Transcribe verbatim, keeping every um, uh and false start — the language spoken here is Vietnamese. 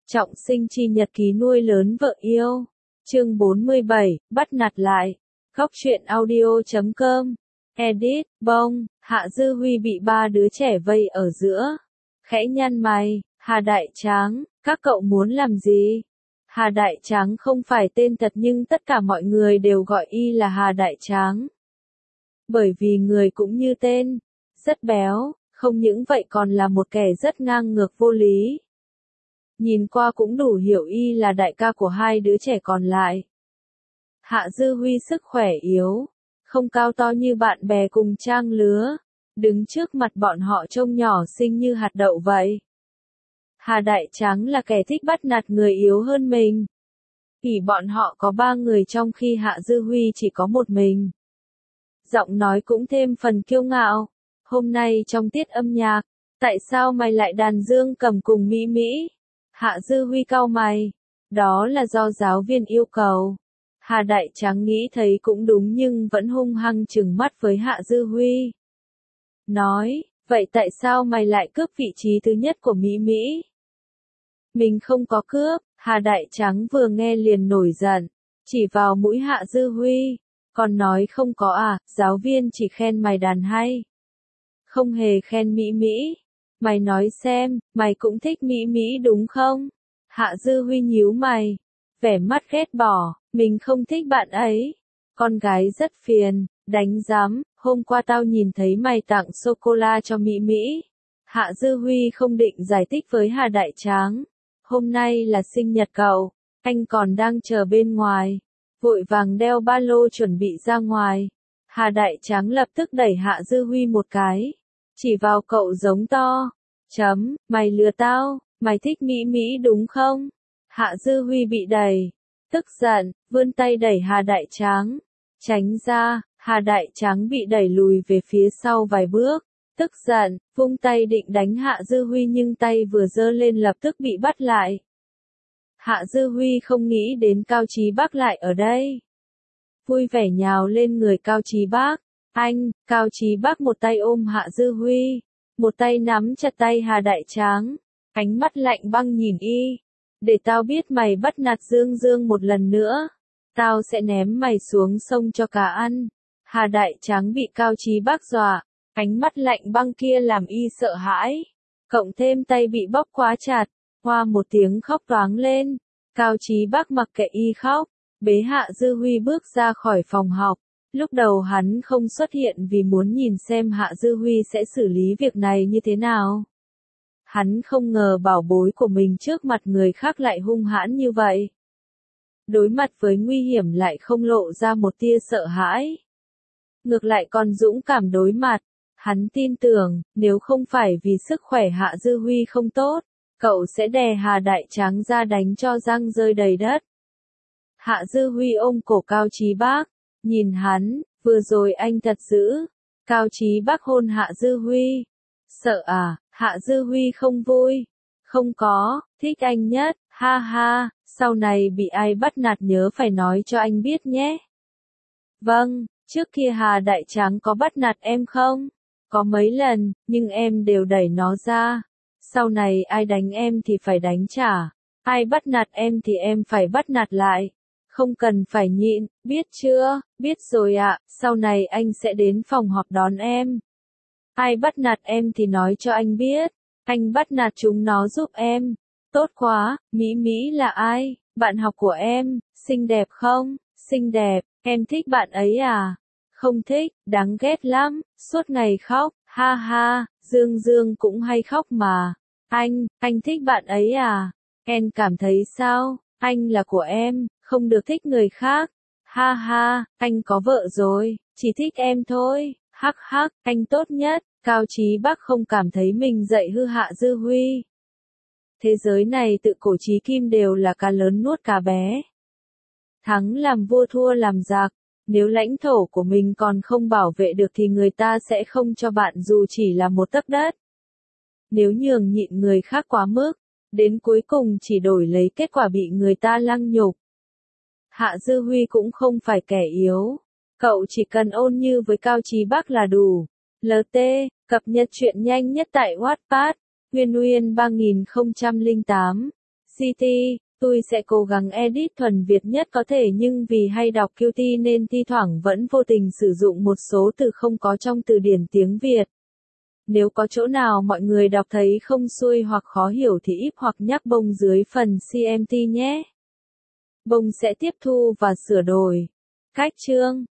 Trọng sinh chi nhật ký nuôi lớn vợ yêu. Chương bốn mươi bảy, bắt nạt lại. Góc truyện audio chấm com. Edit, bông, Hạ Dư Huy bị ba đứa trẻ vây ở giữa. Khẽ nhăn mày, Hà Đại Tráng, các cậu muốn làm gì? Hà Đại Tráng không phải tên thật nhưng tất cả mọi người đều gọi y là Hà Đại Tráng. Bởi vì người cũng như tên, rất béo, không những vậy còn là một kẻ rất ngang ngược vô lý. Nhìn qua cũng đủ hiểu y là đại ca của hai đứa trẻ còn lại. Hạ Dư Huy sức khỏe yếu, không cao to như bạn bè cùng trang lứa, đứng trước mặt bọn họ trông nhỏ xinh như hạt đậu vậy. Hà Đại Tráng là kẻ thích bắt nạt người yếu hơn mình. Vì bọn họ có ba người trong khi Hạ Dư Huy chỉ có một mình. Giọng nói cũng thêm phần kiêu ngạo. Hôm nay trong tiết âm nhạc, tại sao mày lại đàn dương cầm cùng Mỹ Mỹ? Hạ Dư Huy cau mày. Đó là do giáo viên yêu cầu. Hà Đại Tráng nghĩ thấy cũng đúng nhưng vẫn hung hăng trừng mắt với Hạ Dư Huy. Nói, vậy tại sao mày lại cướp vị trí thứ nhất của Mỹ Mỹ? Mình không có cướp, Hà Đại Tráng vừa nghe liền nổi giận, chỉ vào mũi Hạ Dư Huy, còn nói không có à, giáo viên chỉ khen mày đàn hay. Không hề khen Mỹ Mỹ. Mày nói xem, mày cũng thích Mỹ Mỹ đúng không? Hạ Dư Huy nhíu mày, vẻ mắt ghét bỏ, mình không thích bạn ấy. Con gái rất phiền, đánh giám, hôm qua tao nhìn thấy mày tặng sô-cô-la cho Mỹ Mỹ. Hạ Dư Huy không định giải thích với Hà Đại Tráng. Hôm nay là sinh nhật cậu, anh còn đang chờ bên ngoài. Vội vàng đeo ba lô chuẩn bị ra ngoài. Hà Đại Tráng lập tức đẩy Hạ Dư Huy một cái. Chỉ vào cậu giống to. Chấm, mày lừa tao, mày thích Mỹ Mỹ đúng không? Hạ Dư Huy bị đẩy. Tức giận, vươn tay đẩy Hà Đại Tráng. Tránh ra, Hà Đại Tráng bị đẩy lùi về phía sau vài bước. Tức giận, vung tay định đánh Hạ Dư Huy nhưng tay vừa giơ lên lập tức bị bắt lại. Hạ Dư Huy không nghĩ đến Cao Chí Bác lại ở đây. Vui vẻ nhào lên người Cao Chí Bác. Anh, Cao Chí Bác một tay ôm Hạ Dư Huy, một tay nắm chặt tay Hà Đại Tráng, ánh mắt lạnh băng nhìn y. Để tao biết mày bắt nạt Dương Dương một lần nữa, tao sẽ ném mày xuống sông cho cá ăn. Hà Đại Tráng bị Cao Chí Bác dọa, ánh mắt lạnh băng kia làm y sợ hãi, cộng thêm tay bị bóp quá chặt, hoa một tiếng khóc toáng lên. Cao Chí Bác mặc kệ y khóc, bế Hạ Dư Huy bước ra khỏi phòng học. Lúc đầu hắn không xuất hiện vì muốn nhìn xem Hạ Dư Huy sẽ xử lý việc này như thế nào. Hắn không ngờ bảo bối của mình trước mặt người khác lại hung hãn như vậy. Đối mặt với nguy hiểm lại không lộ ra một tia sợ hãi. Ngược lại còn dũng cảm đối mặt. Hắn tin tưởng, nếu không phải vì sức khỏe Hạ Dư Huy không tốt, cậu sẽ đè Hà Đại Tráng ra đánh cho răng rơi đầy đất. Hạ Dư Huy ôm cổ Cao Chí Bác. Nhìn hắn, vừa rồi anh thật dữ. Cao Chí Bác hôn Hạ Dư Huy. Sợ à, Hạ Dư Huy không vui. Không có, thích anh nhất, ha ha, sau này bị ai bắt nạt nhớ phải nói cho anh biết nhé. Vâng, trước kia Hà Đại Tráng có bắt nạt em không? Có mấy lần, nhưng em đều đẩy nó ra. Sau này ai đánh em thì phải đánh trả. Ai bắt nạt em thì em phải bắt nạt lại. Không cần phải nhịn, biết chưa? Biết rồi ạ, sau này anh sẽ đến phòng họp đón em. Ai bắt nạt em thì nói cho anh biết. Anh bắt nạt chúng nó giúp em. Tốt quá, Mỹ Mỹ là ai? Bạn học của em, xinh đẹp không? Xinh đẹp, em thích bạn ấy à? Không thích, đáng ghét lắm, suốt ngày khóc, ha ha, Dương Dương cũng hay khóc mà. Anh, anh thích bạn ấy à? Em cảm thấy sao? Anh là của em, không được thích người khác. Ha ha, anh có vợ rồi, chỉ thích em thôi. Hắc hắc, anh tốt nhất. Cao Chí Bác không cảm thấy mình dạy hư Hạ Dư Huy. Thế giới này tự cổ chí kim đều là cá lớn nuốt cá bé. Thắng làm vua thua làm giặc. Nếu lãnh thổ của mình còn không bảo vệ được thì người ta sẽ không cho bạn dù chỉ là một tấc đất. Nếu nhường nhịn người khác quá mức, đến cuối cùng chỉ đổi lấy kết quả bị người ta lăng nhục. Hạ Dư Huy cũng không phải kẻ yếu. Cậu chỉ cần ôn như với Cao Chí Bác là đủ. lờ tê, cập nhật truyện nhanh nhất tại Wattpad. Nguyên Nguyên ba nghìn không trăm lẻ tám. giê tê, tôi sẽ cố gắng edit thuần Việt nhất có thể nhưng vì hay đọc quy tê nên thi thoảng vẫn vô tình sử dụng một số từ không có trong từ điển tiếng Việt. Nếu có chỗ nào mọi người đọc thấy không xuôi hoặc khó hiểu thì íp hoặc nhắc Bông dưới phần comment nhé. Bông sẽ tiếp thu và sửa đổi. Cách chương